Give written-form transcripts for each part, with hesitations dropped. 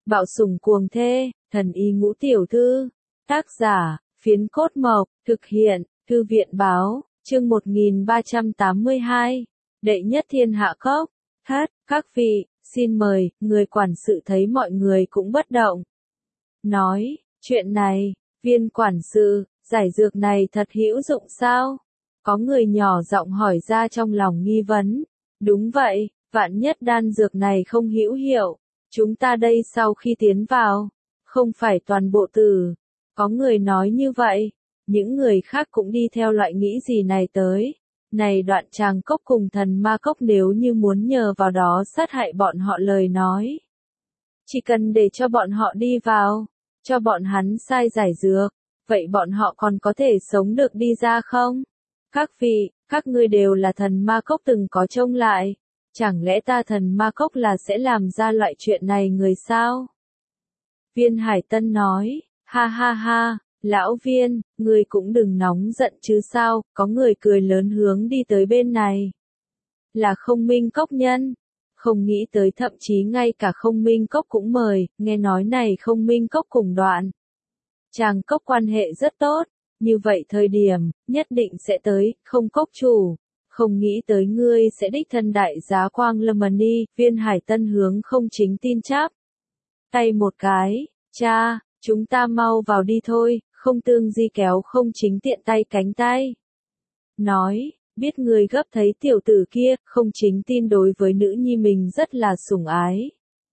Bạo sủng cuồng thê, thần y ngũ tiểu thư. Tác giả, Phiến Cốt Mộc, thực hiện, Thư viện báo, chương 1382. Đệ nhất thiên hạ cốc. Thất, các vị, xin mời, người quản sự thấy mọi người cũng bất động. Nói, chuyện này, viên quản sự, giải dược này thật hữu dụng sao? Có người nhỏ giọng hỏi ra trong lòng nghi vấn. Đúng vậy, vạn nhất đan dược này không hữu hiệu. Chúng ta đây sau khi tiến vào, không phải toàn bộ tử. Có người nói như vậy, những người khác cũng đi theo loại nghĩ gì này tới. Này Đoạn Tràng Cốc cùng Thần Ma Cốc nếu như muốn nhờ vào đó sát hại bọn họ lời nói. Chỉ cần để cho bọn họ đi vào, cho bọn hắn sai giải dược, vậy bọn họ còn có thể sống được đi ra không? Các vị, các ngươi đều là Thần Ma Cốc từng có trông lại. Chẳng lẽ ta Thần Ma Cốc là sẽ làm ra loại chuyện này người sao? Viên Hải Tân nói, ha ha ha, lão viên, ngươi cũng đừng nóng giận chứ sao, có người cười lớn hướng đi tới bên này. Là Không Minh Cốc nhân, không nghĩ tới thậm chí ngay cả Không Minh Cốc cũng mời, nghe nói này Không Minh Cốc cùng Đoạn Tràng Cốc quan hệ rất tốt, như vậy thời điểm, nhất định sẽ tới, không cốc chủ. Không nghĩ tới ngươi sẽ đích thân đại giá Quang Lâm Ni, Viên Hải Tân hướng Không Chính Tin chắp tay một cái, cha, chúng ta mau vào đi thôi, Không Tương Di kéo Không Chính tiện tay cánh tay. Nói, biết người gấp thấy tiểu tử kia, Không Chính Tin đối với nữ nhi mình rất là sủng ái.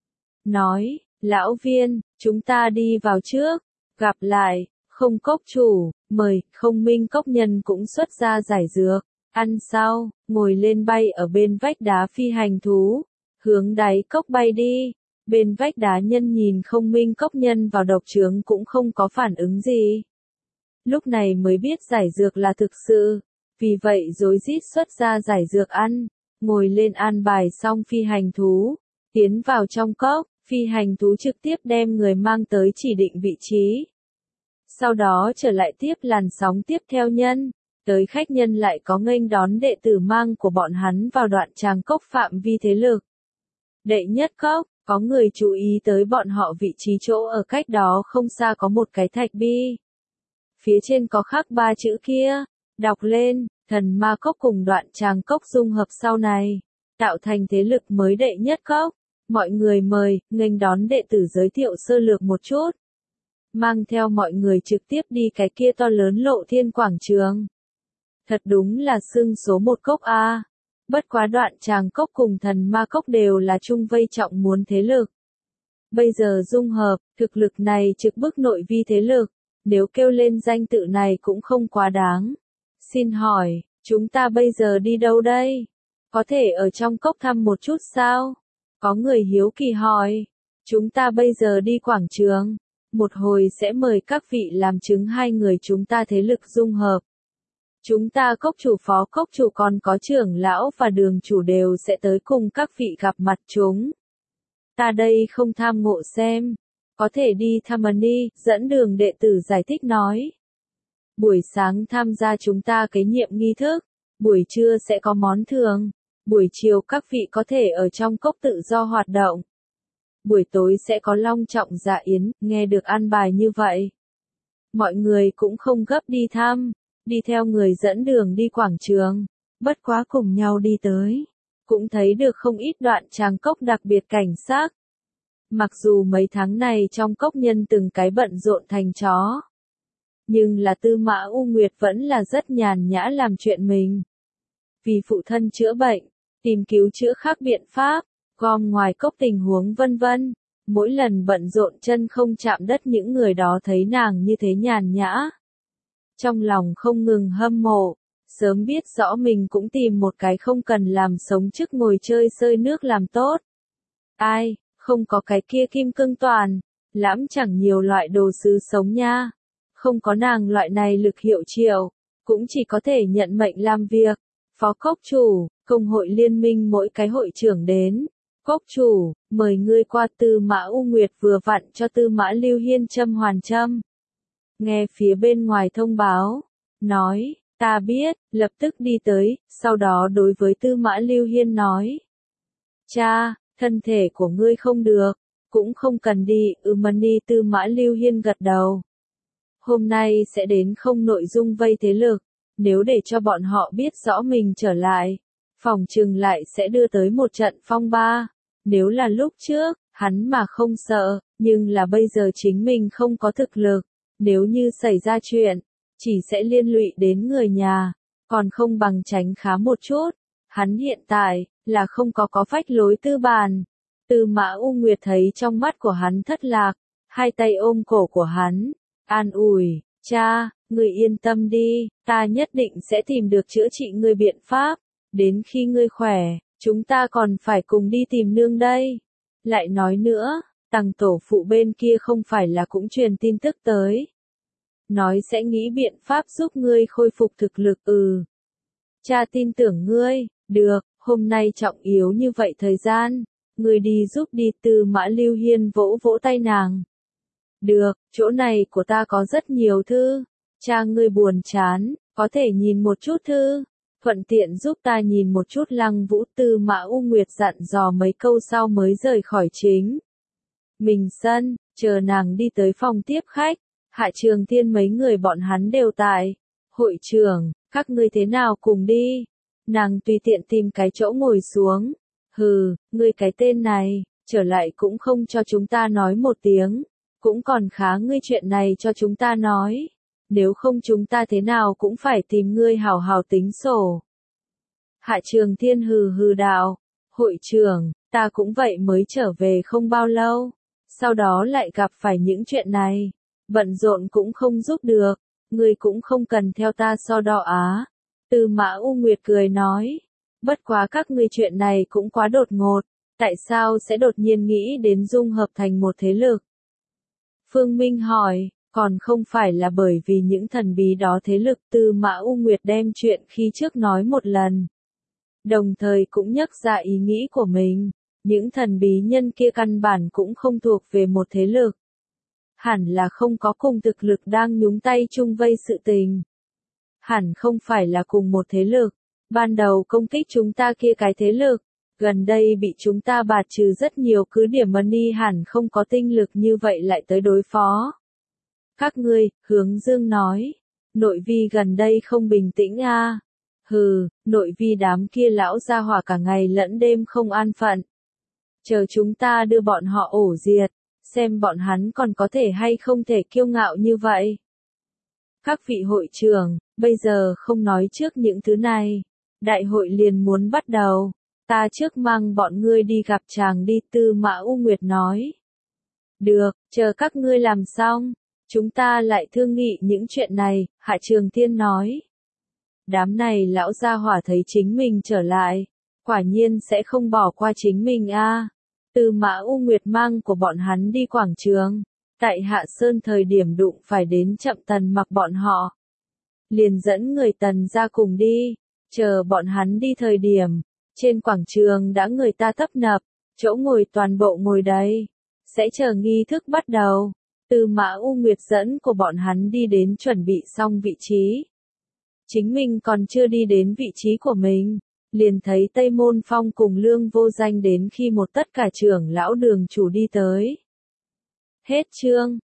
Nói, lão viên, chúng ta đi vào trước, gặp lại, Không cốc chủ, mời, Không Minh Cốc nhân cũng xuất ra giải dược. Ăn sau, ngồi lên bay ở bên vách đá phi hành thú, hướng đáy cốc bay đi. Bên vách đá nhân nhìn Không Minh Cốc nhân vào độc trướng cũng không có phản ứng gì. Lúc này mới biết giải dược là thực sự, vì vậy rối rít xuất ra giải dược ăn, ngồi lên an bài xong phi hành thú, tiến vào trong cốc, phi hành thú trực tiếp đem người mang tới chỉ định vị trí. Sau đó trở lại tiếp làn sóng tiếp theo nhân. Tới khách nhân lại có nghênh đón đệ tử mang của bọn hắn vào Đoạn Tràng Cốc phạm vi thế lực. Đệ nhất cốc, có người chú ý tới bọn họ vị trí chỗ ở cách đó không xa có một cái thạch bi. Phía trên có khắc 3 chữ kia, đọc lên, Thần Ma Cốc cùng Đoạn Tràng Cốc dung hợp sau này, tạo thành thế lực mới đệ nhất cốc. Mọi người mời, nghênh đón đệ tử giới thiệu sơ lược một chút. Mang theo mọi người trực tiếp đi cái kia to lớn Lộ Thiên quảng trường. Thật đúng là xưng số một cốc a. Bất quá Đoạn Tràng Cốc cùng Thần Ma Cốc đều là chung vây trọng muốn thế lực. Bây giờ dung hợp, thực lực này trực bức nội vi thế lực, nếu kêu lên danh tự này cũng không quá đáng. Xin hỏi, chúng ta bây giờ đi đâu đây? Có thể ở trong cốc thăm một chút sao? Có người hiếu kỳ hỏi. Chúng ta bây giờ đi quảng trường, một hồi sẽ mời các vị làm chứng hai người chúng ta thế lực dung hợp. Chúng ta cốc chủ phó cốc chủ còn có trưởng lão và đường chủ đều sẽ tới cùng các vị gặp mặt chúng. Ta đây không tham ngộ xem. Có thể đi thăm đi, dẫn đường đệ tử giải thích nói. Buổi sáng tham gia chúng ta kế nhiệm nghi thức. Buổi trưa sẽ có món thường. Buổi chiều các vị có thể ở trong cốc tự do hoạt động. Buổi tối sẽ có long trọng dạ yến, nghe được an bài như vậy. Mọi người cũng không gấp đi thăm. Đi theo người dẫn đường đi quảng trường, bất quá cùng nhau đi tới, cũng thấy được không ít Đoạn Tràng Cốc đặc biệt cảnh sắc. Mặc dù mấy tháng này trong cốc nhân từng cái bận rộn thành chó, nhưng là Tư Mã U Nguyệt vẫn là rất nhàn nhã làm chuyện mình. Vì phụ thân chữa bệnh, tìm cứu chữa khác biện pháp, gom ngoài cốc tình huống vân vân. Mỗi lần bận rộn chân không chạm đất những người đó thấy nàng như thế nhàn nhã. Trong lòng không ngừng hâm mộ, sớm biết rõ mình cũng tìm một cái không cần làm sống chức ngồi chơi sơi nước làm tốt. Ai, không có cái kia kim cương toàn, lãm chẳng nhiều loại đồ sứ sống nha. Không có nàng loại này lực hiệu triệu, cũng chỉ có thể nhận mệnh làm việc. Phó cốc chủ, công hội liên minh mỗi cái hội trưởng đến. Cốc chủ, mời ngươi qua. Tư Mã U Nguyệt vừa vặn cho Tư Mã Lưu Hiên châm hoàn châm. Nghe phía bên ngoài thông báo, nói, ta biết, lập tức đi tới, sau đó đối với Tư Mã Lưu Hiên nói. Cha, thân thể của ngươi không được, Cũng không cần đi, Mani. Tư Mã Lưu Hiên gật đầu. Hôm nay sẽ đến không nội dung vây thế lực, nếu để cho bọn họ biết rõ mình trở lại, phòng trừng lại sẽ đưa tới một trận phong ba. Nếu là lúc trước, hắn mà không sợ, nhưng là bây giờ chính mình không có thực lực, nếu như xảy ra chuyện, chỉ sẽ liên lụy đến người nhà, còn không bằng tránh khá một chút. Hắn hiện tại, là không có phách lối tư bản. Tư Mã U Nguyệt thấy trong mắt của hắn thất lạc, hai tay ôm cổ của hắn, an ủi, cha, người yên tâm đi, ta nhất định sẽ tìm được chữa trị ngươi biện pháp, đến khi ngươi khỏe, chúng ta còn phải cùng đi tìm nương đây. Lại nói nữa, Tằng tổ phụ bên kia không phải là cũng truyền tin tức tới. Nói sẽ nghĩ biện pháp giúp ngươi khôi phục thực lực. Cha tin tưởng ngươi, được, hôm nay trọng yếu như vậy thời gian, ngươi đi giúp đi. Tư Mã Lưu Hiên vỗ vỗ tay nàng. Được, chỗ này của ta có rất nhiều thư, cha ngươi buồn chán, có thể nhìn một chút thư, thuận tiện giúp ta nhìn một chút Lăng Vũ. Tư Mã U Nguyệt dặn dò mấy câu sau mới rời khỏi chính mình sân, chờ nàng đi tới phòng tiếp khách, Hạ Trường Thiên mấy người bọn hắn đều tại. Hội trưởng, các ngươi thế nào cùng đi? Nàng tùy tiện tìm cái chỗ ngồi xuống. Hừ, ngươi cái tên này, trở lại cũng không cho chúng ta nói một tiếng, cũng còn khá ngươi chuyện này cho chúng ta nói, nếu không chúng ta thế nào cũng phải tìm ngươi hào hào tính sổ. Hạ Trường Thiên hừ hừ đạo, hội trưởng, ta cũng vậy mới trở về không bao lâu, sau đó lại gặp phải những chuyện này, bận rộn cũng không giúp được, ngươi cũng không cần theo ta so đo á. Tư Mã U Nguyệt cười nói, bất quá các ngươi chuyện này cũng quá đột ngột, tại sao sẽ đột nhiên nghĩ đến dung hợp thành một thế lực? Phương Minh hỏi, còn không phải là bởi vì những thần bí đó thế lực. Tư Mã U Nguyệt đem chuyện khi trước nói một lần, đồng thời cũng nhắc ra ý nghĩ của mình, những thần bí nhân kia căn bản cũng không thuộc về một thế lực. Hẳn là không có cùng thực lực đang nhúng tay chung vây sự tình. Hẳn không phải là cùng một thế lực, ban đầu công kích chúng ta kia cái thế lực, gần đây bị chúng ta bạt trừ rất nhiều cứ điểm Mani hẳn không có tinh lực như vậy lại tới đối phó. Các ngươi, Hướng Dương nói, nội vi gần đây không bình tĩnh a. Hừ, nội vi đám kia lão gia hỏa cả ngày lẫn đêm không an phận. Chờ chúng ta đưa bọn họ ổ diệt, xem bọn hắn còn có thể hay không thể kiêu ngạo như vậy. Các vị hội trưởng, bây giờ không nói trước những thứ này, đại hội liền muốn bắt đầu, ta trước mang bọn ngươi đi gặp chàng đi. Tư Mã U Nguyệt nói. Được, chờ các ngươi làm xong, chúng ta lại thương nghị những chuyện này. Hạ Trường Thiên nói. Đám này lão gia hỏa thấy chính mình trở lại, quả nhiên sẽ không bỏ qua chính mình a. Tư Mã U Nguyệt mang của bọn hắn đi quảng trường, tại Hạ Sơn thời điểm đụng phải đến Chậm Tần Mặc bọn họ, liền dẫn người Tần ra cùng đi, chờ bọn hắn đi thời điểm, trên quảng trường đã người ta tấp nập, chỗ ngồi toàn bộ ngồi đầy, sẽ chờ nghi thức bắt đầu. Tư Mã U Nguyệt dẫn của bọn hắn đi đến chuẩn bị xong vị trí. Chính mình còn chưa đi đến vị trí của mình, liền thấy Tây Môn Phong cùng Lương Vô Danh đến khi một tất cả trưởng lão đường chủ đi tới. Hết chương.